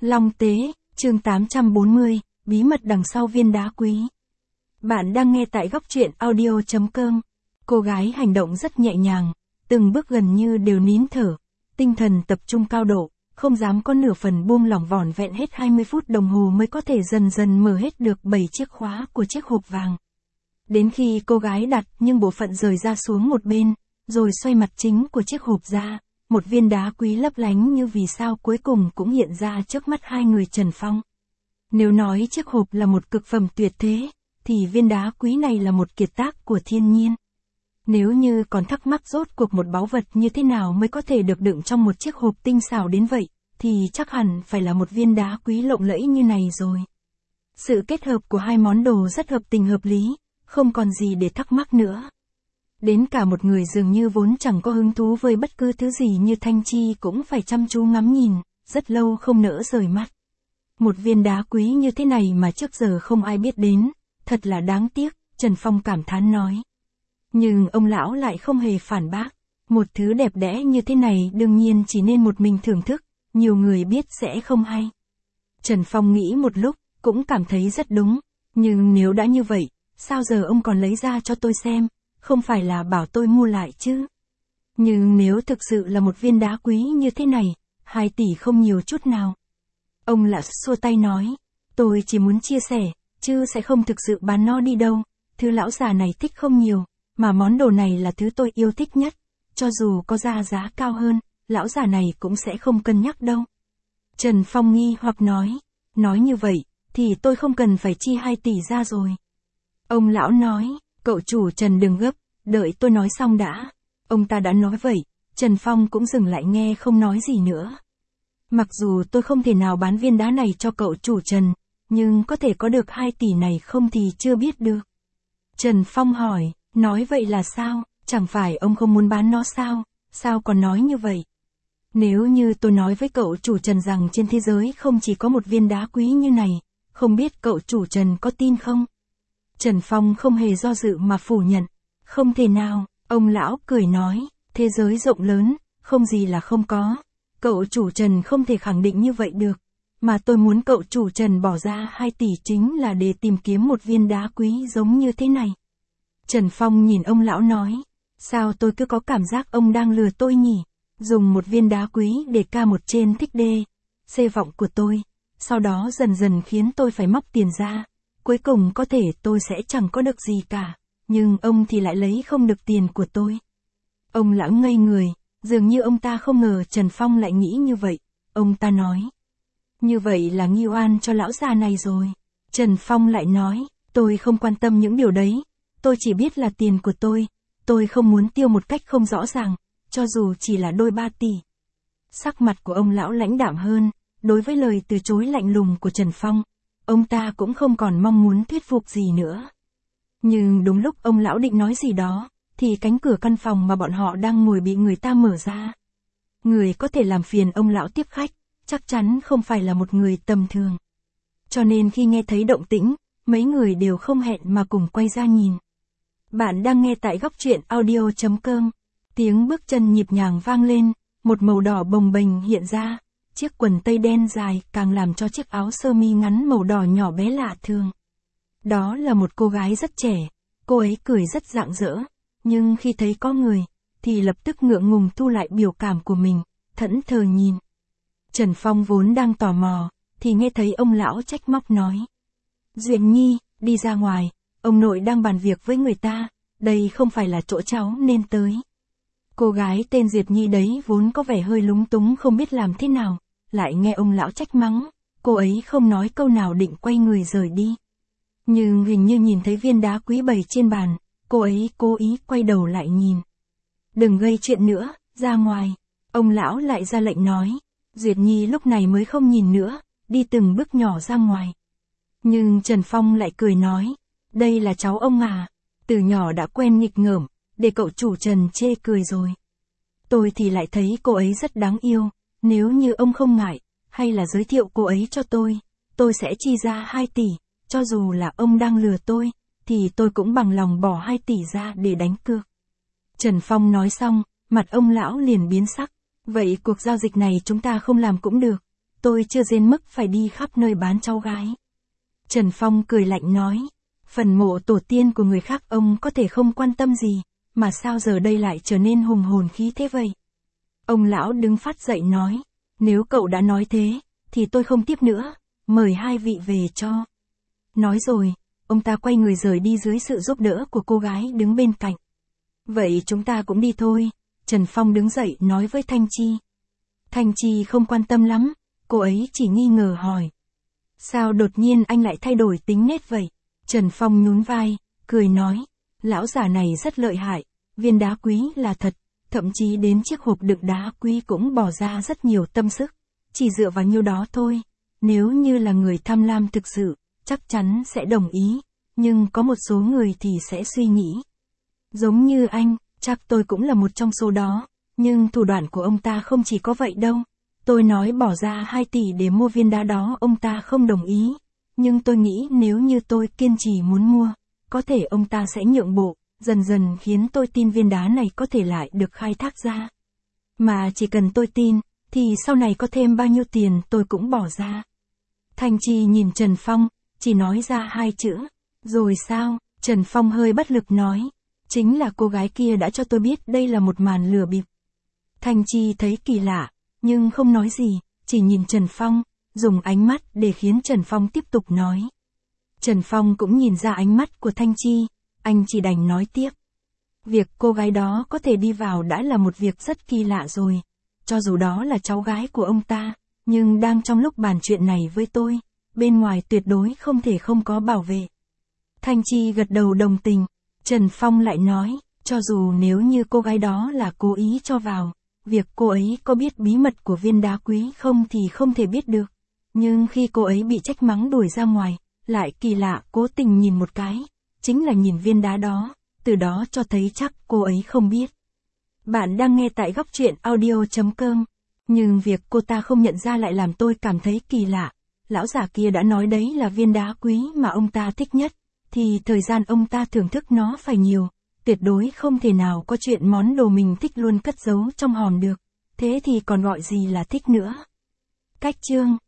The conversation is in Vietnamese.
Long Tế, chương 840, bí mật đằng sau viên đá quý. Bạn đang nghe tại góc truyện audio.com. Cô gái hành động rất nhẹ nhàng, từng bước gần như đều nín thở, tinh thần tập trung cao độ, không dám có nửa phần buông lỏng, vỏn vẹn hết 20 phút đồng hồ mới có thể dần dần mở hết được 7 chiếc khóa của chiếc hộp vàng. Đến khi cô gái đặt nhưng bộ phận rời ra xuống một bên, rồi xoay mặt chính của chiếc hộp ra, một viên đá quý lấp lánh như vì sao cuối cùng cũng hiện ra trước mắt hai người Trần Phong. Nếu nói chiếc hộp là một cực phẩm tuyệt thế, thì viên đá quý này là một kiệt tác của thiên nhiên. Nếu như còn thắc mắc rốt cuộc một báu vật như thế nào mới có thể được đựng trong một chiếc hộp tinh xảo đến vậy, thì chắc hẳn phải là một viên đá quý lộng lẫy như này rồi. Sự kết hợp của hai món đồ rất hợp tình hợp lý, không còn gì để thắc mắc nữa. Đến cả một người dường như vốn chẳng có hứng thú với bất cứ thứ gì như Thanh Chi cũng phải chăm chú ngắm nhìn, rất lâu không nỡ rời mắt. Một viên đá quý như thế này mà trước giờ không ai biết đến, thật là đáng tiếc, Trần Phong cảm thán nói. Nhưng ông lão lại không hề phản bác, một thứ đẹp đẽ như thế này đương nhiên chỉ nên một mình thưởng thức, nhiều người biết sẽ không hay. Trần Phong nghĩ một lúc, cũng cảm thấy rất đúng, nhưng nếu đã như vậy, sao giờ ông còn lấy ra cho tôi xem, không phải là bảo tôi mua lại chứ. Nhưng nếu thực sự là một viên đá quý như thế này, 2 tỷ không nhiều chút nào. Ông lạ xua tay nói, tôi chỉ muốn chia sẻ, chứ sẽ không thực sự bán nó đi đâu, thứ lão già này thích không nhiều, mà món đồ này là thứ tôi yêu thích nhất, cho dù có ra giá cao hơn, lão già này cũng sẽ không cân nhắc đâu. Trần Phong nghi hoặc nói như vậy, thì tôi không cần phải chi 2 tỷ ra rồi. Ông lão nói, cậu chủ Trần đừng gấp, đợi tôi nói xong đã. Ông ta đã nói vậy, Trần Phong cũng dừng lại nghe không nói gì nữa. Mặc dù tôi không thể nào bán viên đá này cho cậu chủ Trần, nhưng có thể có được 2 tỷ này không thì chưa biết được. Trần Phong hỏi, nói vậy là sao, chẳng phải ông không muốn bán nó sao, sao còn nói như vậy? Nếu như tôi nói với cậu chủ Trần rằng trên thế giới không chỉ có một viên đá quý như này, không biết cậu chủ Trần có tin không? Trần Phong không hề do dự mà phủ nhận. Không thể nào, ông lão cười nói, thế giới rộng lớn, không gì là không có. Cậu chủ Trần không thể khẳng định như vậy được. Mà tôi muốn cậu chủ Trần bỏ ra 2 tỷ chính là để tìm kiếm một viên đá quý giống như thế này. Trần Phong nhìn ông lão nói, sao tôi cứ có cảm giác ông đang lừa tôi nhỉ? Dùng một viên đá quý để ca một trên thích đê, xê vọng của tôi, sau đó dần dần khiến tôi phải móc tiền ra. Cuối cùng có thể tôi sẽ chẳng có được gì cả, nhưng ông thì lại lấy không được tiền của tôi. Ông lão ngây người, dường như ông ta không ngờ Trần Phong lại nghĩ như vậy. Ông ta nói, như vậy là nghi oan cho lão già này rồi. Trần Phong lại nói, tôi không quan tâm những điều đấy, tôi chỉ biết là tiền của tôi không muốn tiêu một cách không rõ ràng, cho dù chỉ là đôi 3 tỷ. Sắc mặt của ông lão lãnh đạm hơn, đối với lời từ chối lạnh lùng của Trần Phong. Ông ta cũng không còn mong muốn thuyết phục gì nữa. Nhưng đúng lúc ông lão định nói gì đó, thì cánh cửa căn phòng mà bọn họ đang ngồi bị người ta mở ra. Người có thể làm phiền ông lão tiếp khách, chắc chắn không phải là một người tầm thường. Cho nên khi nghe thấy động tĩnh, mấy người đều không hẹn mà cùng quay ra nhìn. Bạn đang nghe tại góc truyện audio.com. Tiếng bước chân nhịp nhàng vang lên, một màu đỏ bồng bềnh hiện ra. Chiếc quần tây đen dài càng làm cho chiếc áo sơ mi ngắn màu đỏ nhỏ bé lạ thường. Đó là một cô gái rất trẻ, cô ấy cười rất rạng rỡ, nhưng khi thấy có người, thì lập tức ngượng ngùng thu lại biểu cảm của mình, thẫn thờ nhìn. Trần Phong vốn đang tò mò, thì nghe thấy ông lão trách móc nói. Duyện Nhi, đi ra ngoài, ông nội đang bàn việc với người ta, đây không phải là chỗ cháu nên tới. Cô gái tên Diệp Nhi đấy vốn có vẻ hơi lúng túng không biết làm thế nào, lại nghe ông lão trách mắng, cô ấy không nói câu nào định quay người rời đi. Nhưng hình như nhìn thấy viên đá quý bày trên bàn, cô ấy cố ý quay đầu lại nhìn. Đừng gây chuyện nữa, ra ngoài. Ông lão lại ra lệnh nói. Duyệt Nhi lúc này mới không nhìn nữa, đi từng bước nhỏ ra ngoài. Nhưng Trần Phong lại cười nói, đây là cháu ông à, từ nhỏ đã quen nghịch ngợm, để cậu chủ Trần chê cười rồi. Tôi thì lại thấy cô ấy rất đáng yêu, nếu như ông không ngại, hay là giới thiệu cô ấy cho tôi sẽ chi ra 2 tỷ, cho dù là ông đang lừa tôi, thì tôi cũng bằng lòng bỏ 2 tỷ ra để đánh cược. Trần Phong nói xong, mặt ông lão liền biến sắc, vậy cuộc giao dịch này chúng ta không làm cũng được, tôi chưa đến mức phải đi khắp nơi bán cháu gái. Trần Phong cười lạnh nói, phần mộ tổ tiên của người khác ông có thể không quan tâm gì, mà sao giờ đây lại trở nên hùng hồn khí thế vậy? Ông lão đứng phát dậy nói, nếu cậu đã nói thế, thì tôi không tiếp nữa, mời hai vị về cho. Nói rồi, ông ta quay người rời đi dưới sự giúp đỡ của cô gái đứng bên cạnh. Vậy chúng ta cũng đi thôi, Trần Phong đứng dậy nói với Thanh Chi. Thanh Chi không quan tâm lắm, cô ấy chỉ nghi ngờ hỏi. Sao đột nhiên anh lại thay đổi tính nết vậy? Trần Phong nhún vai, cười nói, lão già này rất lợi hại, viên đá quý là thật, thậm chí đến chiếc hộp đựng đá quý cũng bỏ ra rất nhiều tâm sức, chỉ dựa vào nhiêu đó thôi, nếu như là người tham lam thực sự, chắc chắn sẽ đồng ý, nhưng có một số người thì sẽ suy nghĩ. Giống như anh, chắc tôi cũng là một trong số đó, nhưng thủ đoạn của ông ta không chỉ có vậy đâu. Tôi nói bỏ ra 2 tỷ để mua viên đá đó ông ta không đồng ý, nhưng tôi nghĩ nếu như tôi kiên trì muốn mua, có thể ông ta sẽ nhượng bộ, dần dần khiến tôi tin viên đá này có thể lại được khai thác ra. Mà chỉ cần tôi tin, thì sau này có thêm bao nhiêu tiền tôi cũng bỏ ra. Thanh Chi nhìn Trần Phong, chỉ nói ra 2 chữ. Rồi sao? Trần Phong hơi bất lực nói. Chính là cô gái kia đã cho tôi biết đây là một màn lừa bịp. Thanh Chi thấy kỳ lạ, nhưng không nói gì, chỉ nhìn Trần Phong, dùng ánh mắt để khiến Trần Phong tiếp tục nói. Trần Phong cũng nhìn ra ánh mắt của Thanh Chi, anh chỉ đành nói tiếp. Việc cô gái đó có thể đi vào đã là một việc rất kỳ lạ rồi, cho dù đó là cháu gái của ông ta, nhưng đang trong lúc bàn chuyện này với tôi, bên ngoài tuyệt đối không thể không có bảo vệ. Thanh Chi gật đầu đồng tình, Trần Phong lại nói, cho dù nếu như cô gái đó là cố ý cho vào, việc cô ấy có biết bí mật của viên đá quý không thì không thể biết được. Nhưng khi cô ấy bị trách mắng đuổi ra ngoài, lại kỳ lạ cố tình nhìn một cái, chính là nhìn viên đá đó, từ đó cho thấy chắc cô ấy không biết. Bạn đang nghe tại góc truyện audio.com, nhưng việc cô ta không nhận ra lại làm tôi cảm thấy kỳ lạ. Lão già kia đã nói đấy là viên đá quý mà ông ta thích nhất, thì thời gian ông ta thưởng thức nó phải nhiều, tuyệt đối không thể nào có chuyện món đồ mình thích luôn cất giấu trong hòm được, thế thì còn gọi gì là thích nữa. Cách chương